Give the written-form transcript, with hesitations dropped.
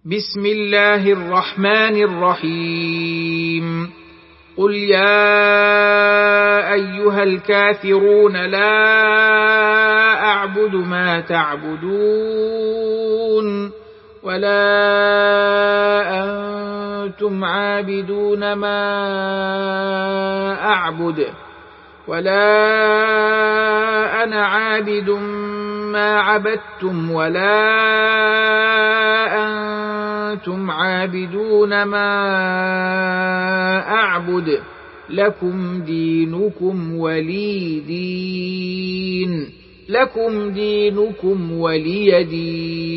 بسم الله الرحمن الرحيم قل يا أيها الكافرون لا أعبد ما تعبدون ولا أنتم عابدون ما أعبد ولا أنا عابد ما عبدتم ولا أنتم عابدون ما أعبد لكم دينكم ولي دين.